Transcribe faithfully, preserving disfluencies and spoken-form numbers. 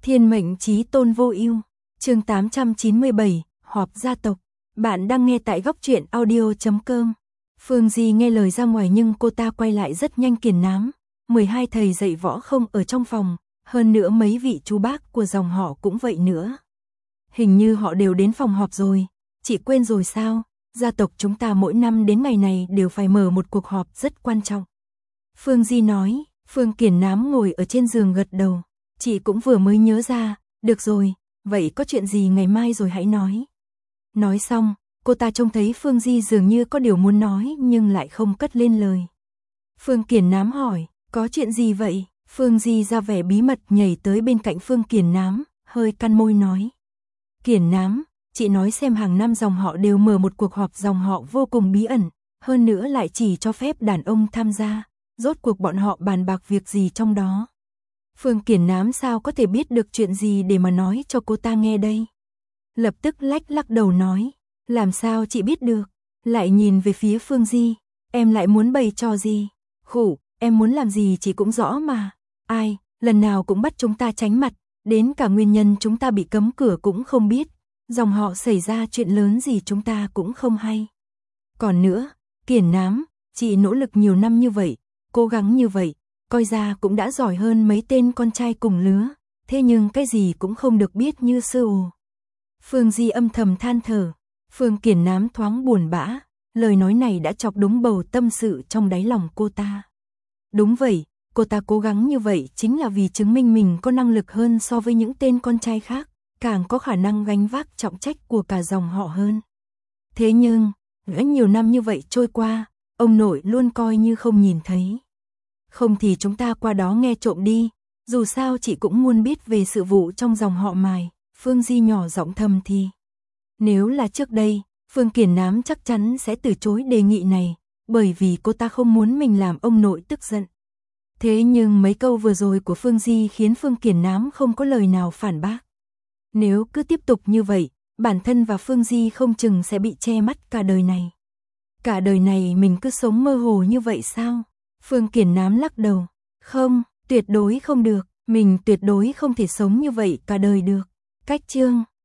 Thiên mệnh chí tôn vô ưu. Chương tám trăm chín mươi bảy, họp gia tộc. Bạn đang nghe tại góc truyện audio chấm com. Phương Di nghe lời ra ngoài nhưng cô ta quay lại rất nhanh. Kiền Nám, mười hai thầy dạy võ không ở trong phòng, hơn nữa mấy vị chú bác của dòng họ cũng vậy nữa. Hình như họ đều đến phòng họp rồi, chị quên rồi sao? Gia tộc chúng ta mỗi năm đến ngày này đều phải mở một cuộc họp rất quan trọng. Phương Di nói. Phương Kiền Nám ngồi ở trên giường gật đầu. Chị cũng vừa mới nhớ ra, được rồi, vậy có chuyện gì ngày mai rồi hãy nói. Nói xong, cô ta trông thấy Phương Di dường như có điều muốn nói nhưng lại không cất lên lời. Phương Kiền Nám hỏi, có chuyện gì vậy? Phương Di ra vẻ bí mật nhảy tới bên cạnh Phương Kiền Nám, hơi cắn môi nói. Kiền Nám, chị nói xem hàng năm dòng họ đều mở một cuộc họp dòng họ vô cùng bí ẩn, hơn nữa lại chỉ cho phép đàn ông tham gia, rốt cuộc bọn họ bàn bạc việc gì trong đó. Phương Kiền Nám sao có thể biết được chuyện gì để mà nói cho cô ta nghe đây? Lập tức lách lắc đầu nói, làm sao chị biết được? Lại nhìn về phía Phương Di, em lại muốn bày trò gì? Khủ, em muốn làm gì chị cũng rõ mà. Ai, lần nào cũng bắt chúng ta tránh mặt, đến cả nguyên nhân chúng ta bị cấm cửa cũng không biết, dòng họ xảy ra chuyện lớn gì chúng ta cũng không hay. Còn nữa, Kiền Nám, chị nỗ lực nhiều năm như vậy, cố gắng như vậy, coi ra cũng đã giỏi hơn mấy tên con trai cùng lứa, thế nhưng cái gì cũng không được biết như sơ ồ. Phương Di âm thầm than thở. Phương Kiền Nám thoáng buồn bã, lời nói này đã chọc đúng bầu tâm sự trong đáy lòng cô ta. Đúng vậy, cô ta cố gắng như vậy chính là vì chứng minh mình có năng lực hơn so với những tên con trai khác, càng có khả năng gánh vác trọng trách của cả dòng họ hơn. Thế nhưng, đã nhiều năm như vậy trôi qua, ông nội luôn coi như không nhìn thấy. Không thì chúng ta qua đó nghe trộm đi, dù sao chị cũng muốn biết về sự vụ trong dòng họ Mài. Phương Di nhỏ giọng thầm thì. Nếu là trước đây, Phương Kiền Nám chắc chắn sẽ từ chối đề nghị này, bởi vì cô ta không muốn mình làm ông nội tức giận. Thế nhưng mấy câu vừa rồi của Phương Di khiến Phương Kiền Nám không có lời nào phản bác. Nếu cứ tiếp tục như vậy, bản thân và Phương Di không chừng sẽ bị che mắt cả đời này. Cả đời này mình cứ sống mơ hồ như vậy sao? Phương Kiền Nám lắc đầu. Không, tuyệt đối không được, mình tuyệt đối không thể sống như vậy cả đời được. Cách chương